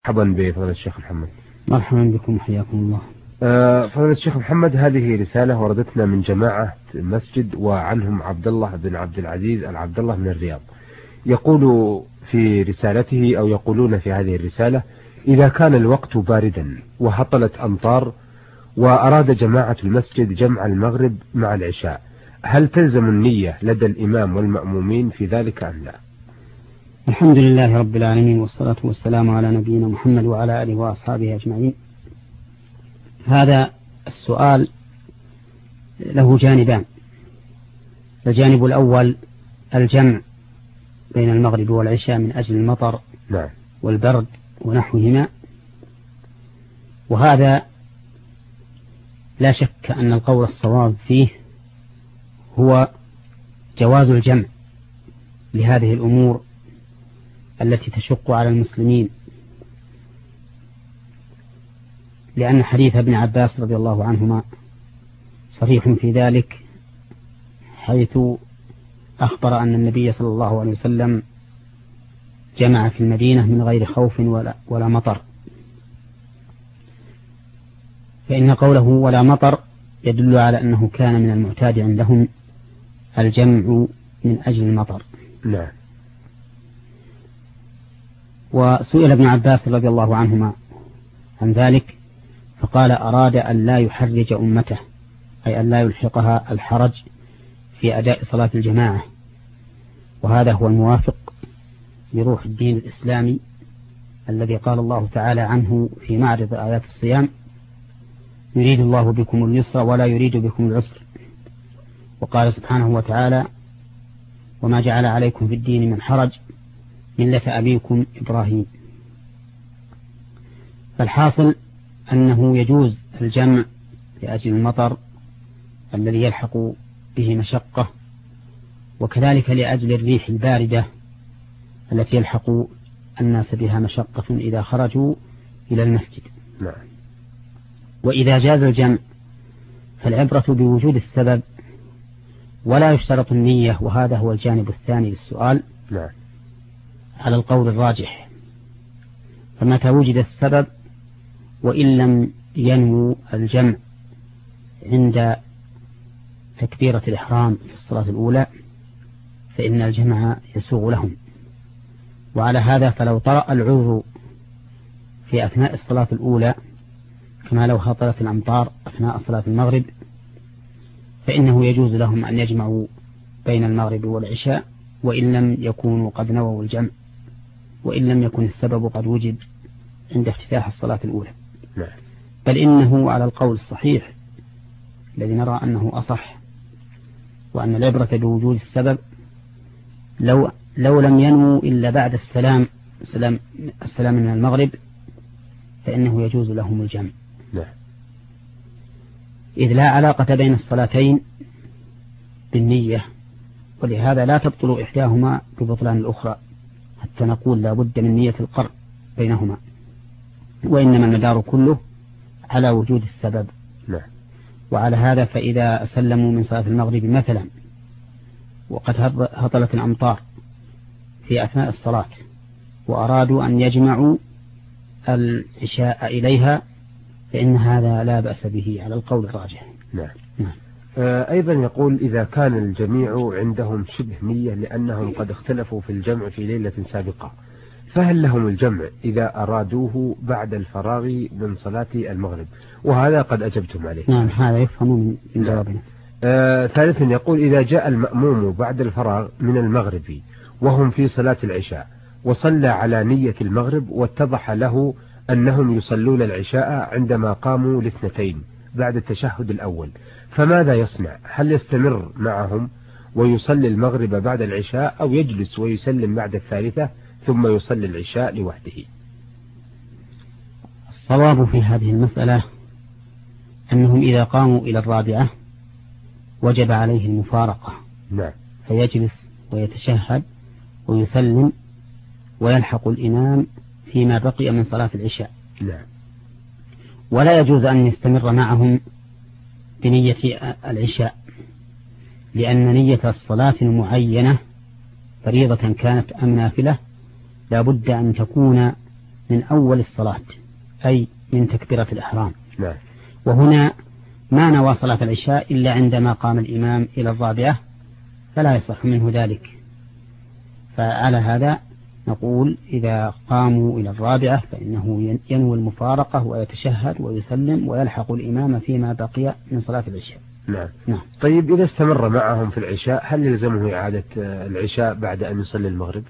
مرحبا بفضيلة الشيخ محمد. مرحبا بكم حياكم الله. فضيلة الشيخ محمد، هذه رسالة وردتنا من جماعة مسجد وعنهم عبد الله بن عبد العزيز العبد الله من الرياض. يقول في رسالته أو يقولون في هذه الرسالة: إذا كان الوقت باردا وهطلت أمطار وأراد جماعة المسجد جمع المغرب مع العشاء، هل تلزم النية لدى الإمام والمأمومين في ذلك أم لا؟ الحمد لله رب العالمين، والصلاة والسلام على نبينا محمد وعلى آله وأصحابه أجمعين. هذا السؤال له جانبان. الجانب الأول الجمع بين المغرب والعشاء من أجل المطر والبرد ونحوهما، وهذا لا شك أن القول الصواب فيه هو جواز الجمع لهذه الأمور التي تشق على المسلمين، لأن حديث ابن عباس رضي الله عنهما صريح في ذلك، حيث أخبر أن النبي صلى الله عليه وسلم جمع في المدينة من غير خوف ولا مطر. فإن قوله ولا مطر يدل على أنه كان من المعتاد عندهم الجمع من أجل المطر. نعم. وسئل ابن عباس رضي الله عنهما عن ذلك فقال: أراد أن لا يحرج أمته، أي أن لا يلحقها الحرج في أداء صلاة الجماعة، وهذا هو الموافق لروح الدين الإسلامي الذي قال الله تعالى عنه في معرض آيات الصيام: يريد الله بكم اليسر ولا يريد بكم العسر. وقال سبحانه وتعالى: وما جعل عليكم في الدين من حرج ملة أبيكم إبراهيم. فالحاصل أنه يجوز الجمع لأجل المطر الذي يلحق به مشقة، وكذلك لأجل الريح الباردة التي يلحق الناس بها مشقة إذا خرجوا إلى المسجد. وإذا جاز الجمع فالعبرة بوجود السبب ولا يشترط النية، وهذا هو الجانب الثاني للسؤال على القول الراجح. فمتى وجد السبب وإن لم ينووا الجمع عند تكبيرة الإحرام في الصلاة الأولى فإن الجمع يسوغ لهم. وعلى هذا فلو طرأ العذر في أثناء الصلاة الأولى كما لو هطلت الأمطار أثناء صلاة المغرب فإنه يجوز لهم أن يجمعوا بين المغرب والعشاء وإن لم يكونوا قد نووا الجمع، وإن لم يكن السبب قد وجد عند افتتاح الصلاة الأولى. بل إنه على القول الصحيح الذي نرى أنه أصح، وأن العبرة بوجود السبب، لو لم ينموا إلا بعد السلام من المغرب فإنه يجوز لهم الجمع، إذ لا علاقة بين الصلاتين بالنية، ولهذا لا تبطل إحداهما ببطلان الأخرى حتى نقول لا بد من نية القرن بينهما، وإنما المدار كله على وجود السبب. وعلى هذا فإذا سلموا من صلاة المغرب مثلا وقد هطلت الأمطار في أثناء الصلاة وأرادوا أن يجمعوا العشاء إليها فإن هذا لا بأس به على القول الراجح. أيضا يقول: إذا كان الجميع عندهم شبه نية لأنهم قد اختلفوا في الجمع في ليلة سابقة، فهل لهم الجمع إذا أرادوه بعد الفراغ من صلاة المغرب؟ وهذا قد أجبتم عليه. نعم، هذا يفهم من جوابنا. ثالثا يقول: إذا جاء المأموم بعد الفراغ من المغرب وهم في صلاة العشاء وصلى على نية المغرب واتضح له أنهم يصلون العشاء عندما قاموا لاثنتين بعد التشهد الأول، فماذا يصنع؟ هل يستمر معهم ويصلي المغرب بعد العشاء أو يجلس ويسلم بعد الثالثة ثم يصلي العشاء لوحده؟ الصواب في هذه المسألة أنهم إذا قاموا إلى الرابعة وجب عليه المفارقة، فيجلس ويتشهد ويسلم ويلحق الإمام فيما بقي من صلاة العشاء. ولا يجوز أن يستمر معهم بنية العشاء، لأن نية الصلاة المعينة فريضة كانت أم نافلة لا بد أن تكون من أول الصلاة أي من تكبيرة الإحرام. نعم. وهنا ما نوى صلاة العشاء إلا عندما قام الإمام إلى الرابعة فلا يصح منه ذلك. فعلى هذا نقول إذا قاموا إلى الرابعة فإنه ينوي المفارقة ويتشهد ويسلم ويلحق الإمام فيما بقي من صلاة العشاء. نعم. نعم. طيب إذا استمر معهم في العشاء هل يلزمه إعادة العشاء بعد أن يصلي المغرب؟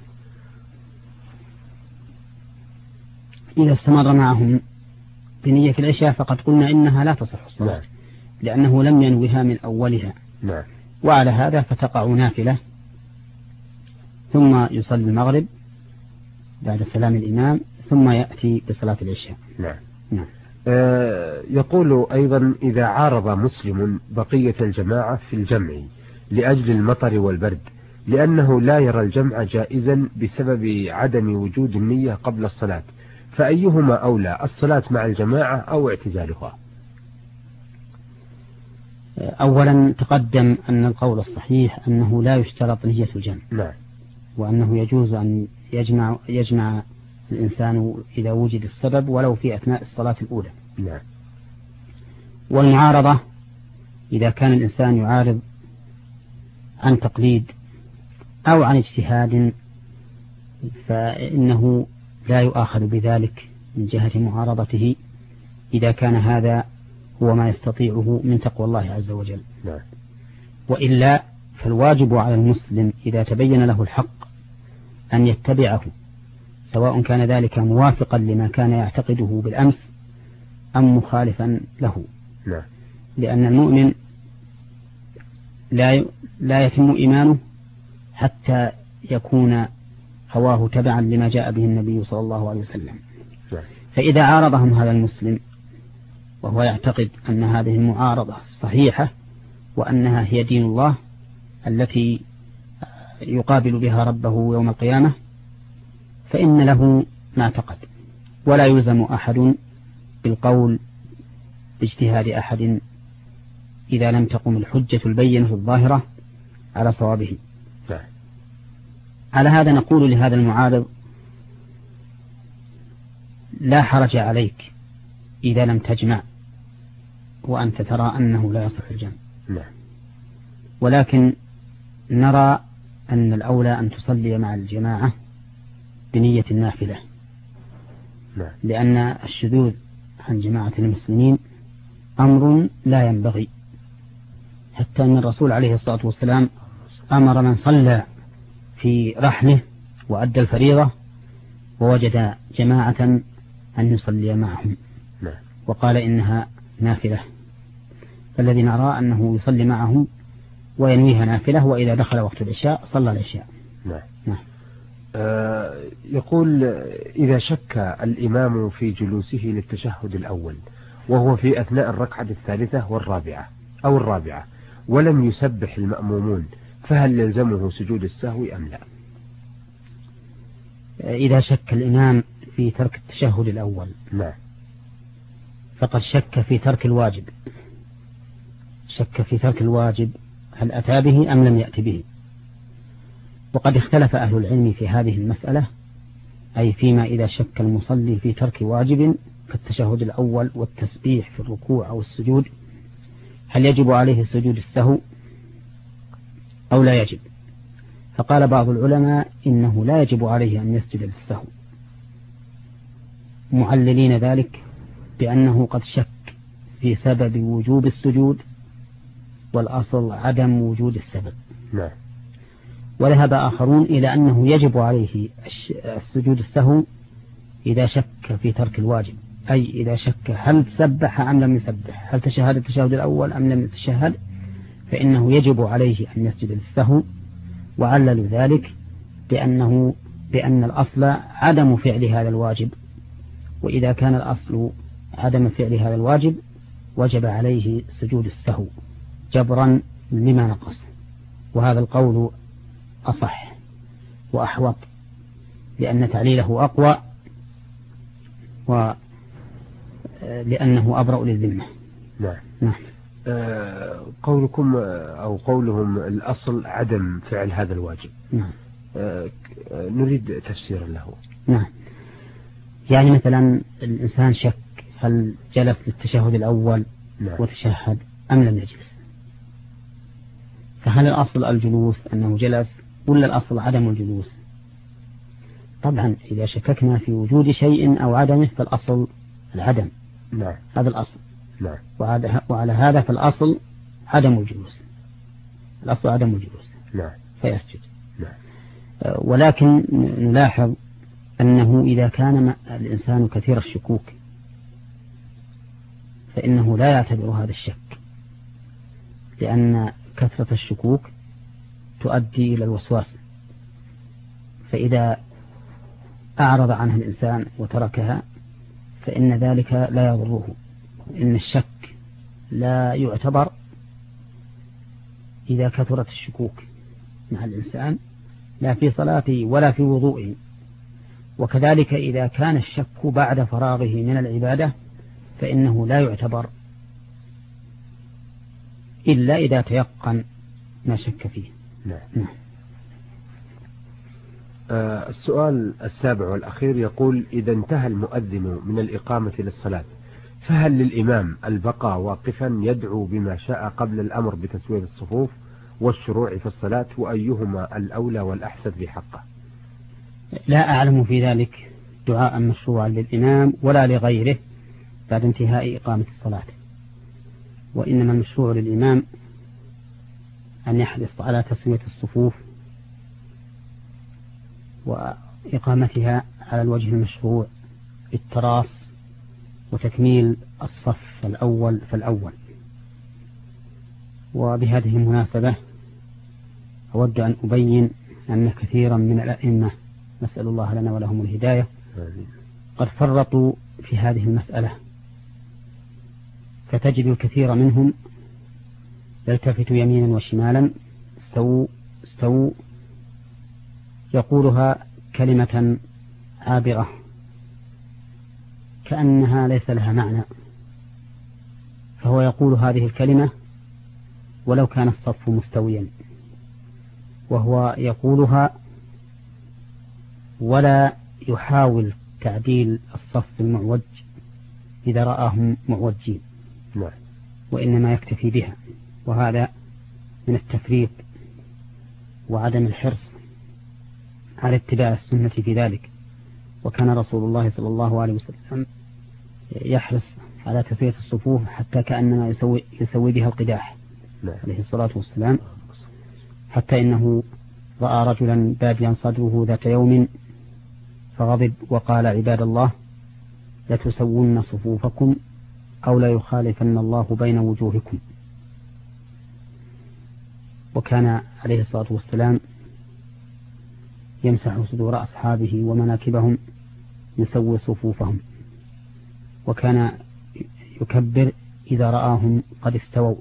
إذا استمر معهم بنية العشاء فقد قلنا إنها لا تصح الصلاة. نعم. لأنه لم ينويها من أولها. نعم. وعلى هذا فتقع نافلة ثم يصلي المغرب بعد سلام الإمام ثم يأتي بصلاة العشاء. نعم. نعم. يقول أيضا إذا عارض مسلم بقية الجماعة في الجمع لأجل المطر والبرد لأنه لا يرى الجمع جائزا بسبب عدم وجود النية قبل الصلاة فأيهما أولى الصلاة مع الجماعة أو اعتزالها؟ أولا تقدم أن القول الصحيح أنه لا يشترط نية الجمع. نعم. وأنه يجوز أن يجمع الإنسان إذا وجد السبب ولو في أثناء الصلاة الأولى. نعم. والمعارضة إذا كان الإنسان يعارض عن تقليد أو عن اجتهاد فإنه لا يؤاخذ بذلك من جهة معارضته إذا كان هذا هو ما يستطيعه من تقوى الله عز وجل. نعم. وإلا فالواجب على المسلم إذا تبين له الحق أن يتبعه سواء كان ذلك موافقا لما كان يعتقده بالأمس أم مخالفا له. نعم. لأن المؤمن لا يتم إيمانه حتى يكون هواه تبعا لما جاء به النبي صلى الله عليه وسلم. نعم. فإذا عارضهم هذا المسلم وهو يعتقد أن هذه المعارضة صحيحة وأنها هي دين الله التي يقابل بها ربه يوم القيامة فإن له ما اعتقد ولا يلزم أحد بالقول باجتهاد أحد إذا لم تقم الحجة البينة الظاهرة على صوابه. على هذا نقول لهذا المعارض لا حرج عليك إذا لم تجمع وأنت ترى أنه لا يصح الجمع. ولكن نرى أن الأولى أن تصلي مع الجماعة بنية النافلة لأن الشذوذ عن جماعة المسلمين أمر لا ينبغي حتى أن الرسول عليه الصلاة والسلام أمر من صلى في رحله وأدى الفريضة ووجد جماعة أن يصلي معهم وقال إنها نافلة. فالذي نرى أنه يصلي معهم وينويها نافلة وإذا دخل وقت العشاء صلى العشاء. نعم. يقول إذا شك الإمام في جلوسه للتشهد الأول وهو في أثناء الركعة الثالثة والرابعة أو الرابعة ولم يسبح المأمومون فهل يلزمه سجود السهو أم لا؟ إذا شك الإمام في ترك التشهد الأول فقد شك في ترك الواجب. شك في ترك الواجب هل أتى به أم لم يأتي به. وقد اختلف أهل العلم في هذه المسألة أي فيما إذا شك المصلي في ترك واجب كالتشهد الأول والتسبيح في الركوع أو السجود هل يجب عليه سجود السهو أو لا يجب. فقال بعض العلماء إنه لا يجب عليه أن يسجد للسهو معللين ذلك بأنه قد شك في سبب وجوب السجود والأصل عدم وجود السبب. وذهب آخرون إلى أنه يجب عليه السجود السهو إذا شك في ترك الواجب أي إذا شك هل سبح أم لم يسبح هل تشهد التشهد الأول أم لم يتشهد فإنه يجب عليه أن يسجد للسهو. وعللوا ذلك بأن الأصل عدم فعل هذا الواجب وإذا كان الأصل عدم فعل هذا الواجب وجب عليه سجود السهو جبرا لما نقص. وهذا القول أصح وأحوط لأن تعليله أقوى ولأنه أبرأ للذمة. نعم. قولكم أو قولهم الأصل عدم فعل هذا الواجب. نريد تفسيرا له. نعم. يعني مثلا الإنسان شك هل جلس للتشهد الأول وتشهد أم لم يجلس، فهل الأصل الجلوس أنه جلس ولا الأصل عدم الجلوس؟ طبعا إذا شككنا في وجود شيء أو عدمه فالأصل العدم. هذا الأصل. وعلى هذا فالأصل عدم الجلوس. الأصل عدم الجلوس. فيسجد. ولكن نلاحظ أنه إذا كان الإنسان كثير الشكوك فإنه لا يعتبر هذا الشك، لأن كثرة الشكوك تؤدي إلى الوسواس، فإذا أعرض عنها الإنسان وتركها فإن ذلك لا يضره. إن الشك لا يعتبر إذا كثرت الشكوك مع الإنسان لا في صلاته ولا في وضوئه. وكذلك إذا كان الشك بعد فراغه من العبادة فإنه لا يعتبر إلا إذا تيقن ما شك فيه. السؤال السابع والأخير يقول: إذا انتهى المؤذن من الإقامة للصلاة فهل للإمام البقاء واقفا يدعو بما شاء قبل الأمر بتسوية الصفوف والشروع في الصلاة، وأيهما الأولى والأحسن في حقه؟ لا أعلم في ذلك دعاء مشروعا للإمام ولا لغيره بعد انتهاء إقامة الصلاة، وإنما المشروع للإمام أن يحرص على تسوية الصفوف وإقامتها على الوجه المشروع بالتراص وتكميل الصف الأول فالأول. وبهذه المناسبة أود أن أبين أن كثيرا من الأئمة، نسأل الله لنا ولهم الهداية، قد فرطوا في هذه المسألة، فتجد الكثير منهم يلتفت يمينا وشمالا استووا استووا، يقولها كلمة عابرة كأنها ليس لها معنى، فهو يقول هذه الكلمة ولو كان الصف مستويا، وهو يقولها ولا يحاول تعديل الصف المعوج إذا رآهم معوجين، وإنما يكتفي بها، وهذا من التفريط وعدم الحرص على اتباع السنة في ذلك. وكان رسول الله صلى الله عليه وسلم يحرص على تسوية الصفوف حتى كأنما يسوي بها القداح عليه الصلاة والسلام، حتى إنه رأى رجلا باديا صدره ذات يوم فغضب وقال: عباد الله لتسوون صفوفكم أو لا يخالفن الله بين وجوهكم. وكان عليه الصلاة والسلام يمسح صدور أصحابه ومناكبهم يسوي صفوفهم، وكان يكبر إذا رآهم قد استووا.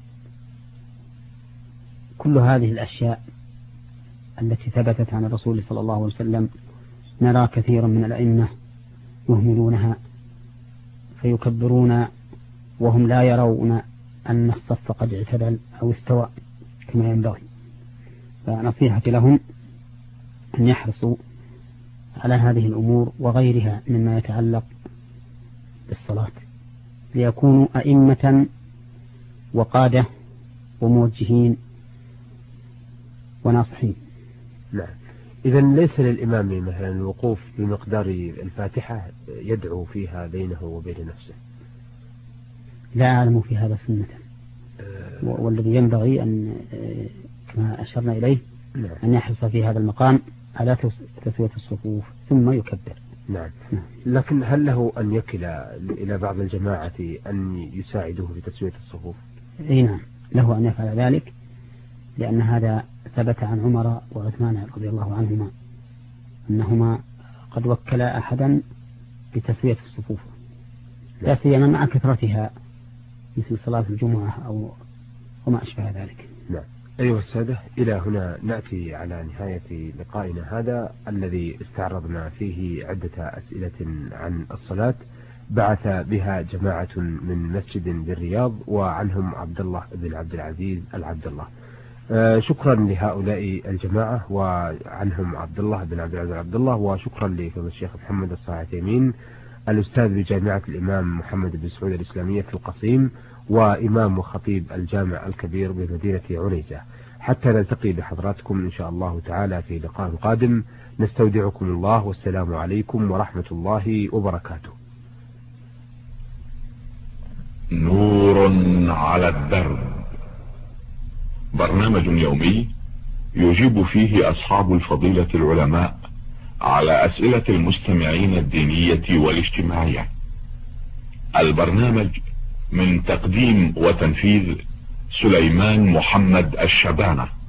كل هذه الأشياء التي ثبتت عن الرسول صلى الله عليه وسلم نرى كثيرا من الأئمة يهملونها فيكبرون وهم لا يرون أن الصف قد اعتدل أو استوى كما ينبغي. فنصيحتي لهم أن يحرصوا على هذه الأمور وغيرها مما يتعلق بالصلاة ليكونوا أئمة وقادة وموجهين وناصحين. نعم. إذا ليس للإمام مثلا الوقوف بمقدار الفاتحة يدعو فيها بينه وبين نفسه؟ لا أعلم في هذا سنة. والذي ينبغي أن كما أشرنا إليه أن يحرص في هذا المقام على تسوية الصفوف ثم يكبر. نعم. لكن هل له أن يكل إلى بعض الجماعة أن يساعدوه في تسوية الصفوف؟ نعم، له أن يفعل ذلك، لأن هذا ثبت عن عمر وعثمان رضي الله عنهما أنهما قد وكلا أحدا بتسوية الصفوف، لا سيما مع كثرتها مثل صلاة الجمعة أو وما أشبه ذلك. نعم. أيها السادة، إلى هنا نأتي على نهاية لقائنا هذا الذي استعرضنا فيه عدة أسئلة عن الصلاة بعث بها جماعة من مسجد بالرياض وعنهم عبد الله بن عبد العزيز العبد الله. شكرا لهؤلاء الجماعة، وعنهم عبد الله بن عبد العزيز عبد الله، وشكرا لفضيلة الشيخ محمد الصالح عثيمين الأستاذ بجامعة الإمام محمد بن سعود الإسلامية في القصيم، وإمام وخطيب الجامع الكبير بمدينة عنيزة. حتى نلتقي بحضراتكم إن شاء الله تعالى في لقاء قادم، نستودعكم الله، والسلام عليكم ورحمة الله وبركاته. نور على الدرب، برنامج يومي يجيب فيه أصحاب الفضيلة العلماء على أسئلة المستمعين الدينية والاجتماعية. البرنامج من تقديم وتنفيذ سليمان محمد الشبانة.